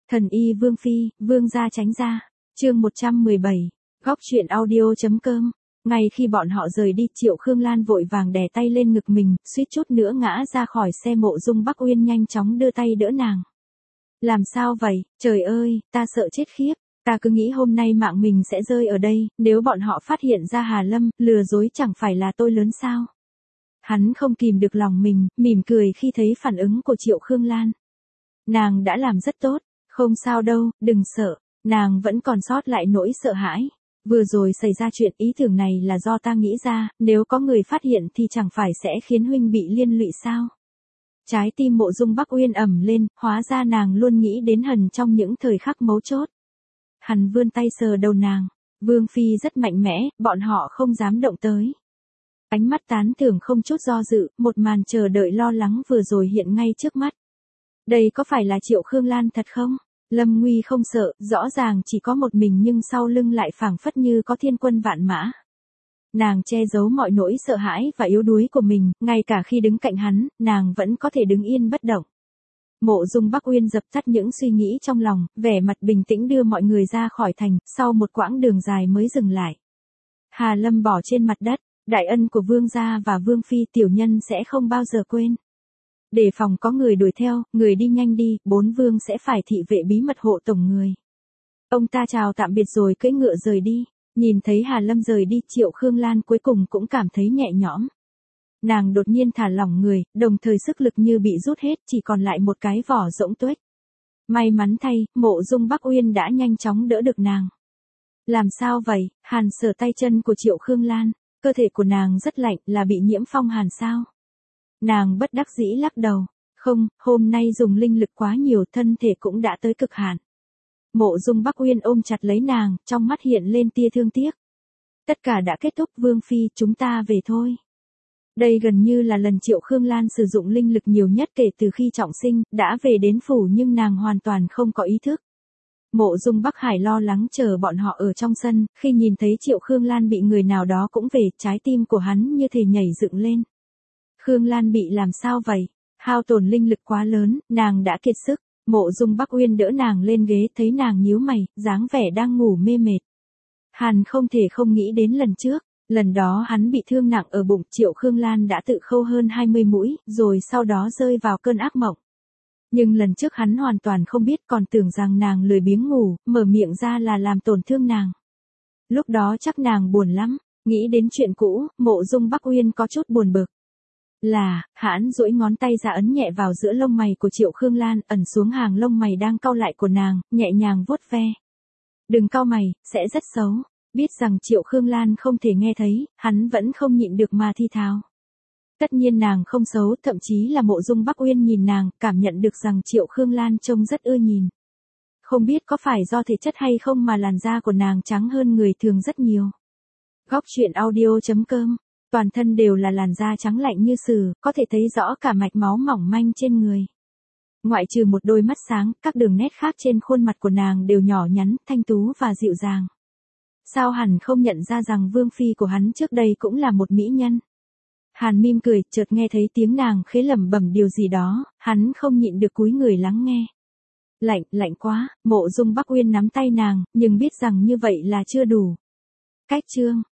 Thần y Vương Phi, Vương gia tránh ra. Chương 117. Góc truyện audio.com. Ngay khi bọn họ rời đi, Triệu Khương Lan vội vàng đè tay lên ngực mình, suýt chút nữa ngã ra khỏi xe. Mộ Dung Bắc Uyên nhanh chóng đưa tay đỡ nàng. Làm sao vậy, trời ơi, ta sợ chết khiếp. Ta cứ nghĩ hôm nay mạng mình sẽ rơi ở đây, nếu bọn họ phát hiện ra Hà Lâm, lừa dối chẳng phải là tôi lớn sao. Hắn không kìm được lòng mình, mỉm cười khi thấy phản ứng của Triệu Khương Lan. Nàng đã làm rất tốt, không sao đâu, đừng sợ, nàng vẫn còn sót lại nỗi sợ hãi. Vừa rồi xảy ra chuyện, ý tưởng này là do ta nghĩ ra, nếu có người phát hiện thì chẳng phải sẽ khiến huynh bị liên lụy sao. Trái tim Mộ Dung Bắc Uyên ẩm lên, hóa ra nàng luôn nghĩ đến Hần trong những thời khắc mấu chốt. Hắn vươn tay sờ đầu nàng. Vương Phi rất mạnh mẽ, bọn họ không dám động tới. Ánh mắt tán thưởng không chút do dự, một màn chờ đợi lo lắng vừa rồi hiện ngay trước mắt. Đây có phải là Triệu Khương Lan thật không? Lâm Nguy không sợ, rõ ràng chỉ có một mình nhưng sau lưng lại phảng phất như có thiên quân vạn mã. Nàng che giấu mọi nỗi sợ hãi và yếu đuối của mình, ngay cả khi đứng cạnh hắn, nàng vẫn có thể đứng yên bất động. Mộ Dung Bắc Uyên dập tắt những suy nghĩ trong lòng, vẻ mặt bình tĩnh đưa mọi người ra khỏi thành, sau một quãng đường dài mới dừng lại. Hà Lâm bỏ trên mặt đất, đại ân của Vương gia và Vương Phi tiểu nhân sẽ không bao giờ quên. Đề phòng có người đuổi theo, người đi nhanh đi, bốn vương sẽ phải thị vệ bí mật hộ tổng người. Ông ta chào tạm biệt rồi cưỡi ngựa rời đi, nhìn thấy Hà Lâm rời đi, Triệu Khương Lan cuối cùng cũng cảm thấy nhẹ nhõm. Nàng đột nhiên thả lỏng người, đồng thời sức lực như bị rút hết, chỉ còn lại một cái vỏ rỗng tuếch. May mắn thay, Mộ Dung Bắc Uyên đã nhanh chóng đỡ được nàng. Làm sao vậy? Hàn sờ tay chân của Triệu Khương Lan, cơ thể của nàng rất lạnh, là bị nhiễm phong hàn sao? Nàng bất đắc dĩ lắc đầu, không, hôm nay dùng linh lực quá nhiều, thân thể cũng đã tới cực hạn. Mộ Dung Bắc Uyên ôm chặt lấy nàng, trong mắt hiện lên tia thương tiếc. Tất cả đã kết thúc, Vương Phi, chúng ta về thôi. Đây gần như là lần Triệu Khương Lan sử dụng linh lực nhiều nhất kể từ khi trọng sinh, đã về đến phủ nhưng nàng hoàn toàn không có ý thức. Mộ Dung Bắc Hải lo lắng chờ bọn họ ở trong sân, khi nhìn thấy Triệu Khương Lan bị người nào đó cũng về, trái tim của hắn như thể nhảy dựng lên. Khương Lan bị làm sao vậy? Hao tổn linh lực quá lớn, nàng đã kiệt sức. Mộ Dung Bắc Uyên đỡ nàng lên ghế, thấy nàng nhíu mày, dáng vẻ đang ngủ mê mệt. Hàn không thể không nghĩ đến lần trước. Lần đó hắn bị thương nặng ở bụng, Triệu Khương Lan đã tự khâu hơn 20 mũi, rồi sau đó rơi vào cơn ác mộng. Nhưng lần trước hắn hoàn toàn không biết, còn tưởng rằng nàng lười biếng ngủ, mở miệng ra là làm tổn thương nàng. Lúc đó chắc nàng buồn lắm, nghĩ đến chuyện cũ, Mộ Dung Bắc Uyên có chút buồn bực. Hắn duỗi ngón tay ra ấn nhẹ vào giữa lông mày của Triệu Khương Lan, ẩn xuống hàng lông mày đang cau lại của nàng, nhẹ nhàng vuốt ve. Đừng cau mày, sẽ rất xấu. Biết rằng Triệu Khương Lan không thể nghe thấy, hắn vẫn không nhịn được mà thi thào. Tất nhiên nàng không xấu, thậm chí là Mộ Dung Bắc Uyên nhìn nàng, cảm nhận được rằng Triệu Khương Lan trông rất ưa nhìn. Không biết có phải do thể chất hay không mà làn da của nàng trắng hơn người thường rất nhiều. Góc truyện audio.com. Toàn thân đều là làn da trắng lạnh như sừ, có thể thấy rõ cả mạch máu mỏng manh trên người. Ngoại trừ một đôi mắt sáng, các đường nét khác trên khuôn mặt của nàng đều nhỏ nhắn, thanh tú và dịu dàng. Sao hắn không nhận ra rằng Vương Phi của hắn trước đây cũng là một mỹ nhân? Hàn mỉm cười, chợt nghe thấy tiếng nàng khẽ lẩm bẩm điều gì đó, hắn không nhịn được cúi người lắng nghe. Lạnh quá, Mộ Dung Bắc Uyên nắm tay nàng, nhưng biết rằng như vậy là chưa đủ. Cách chương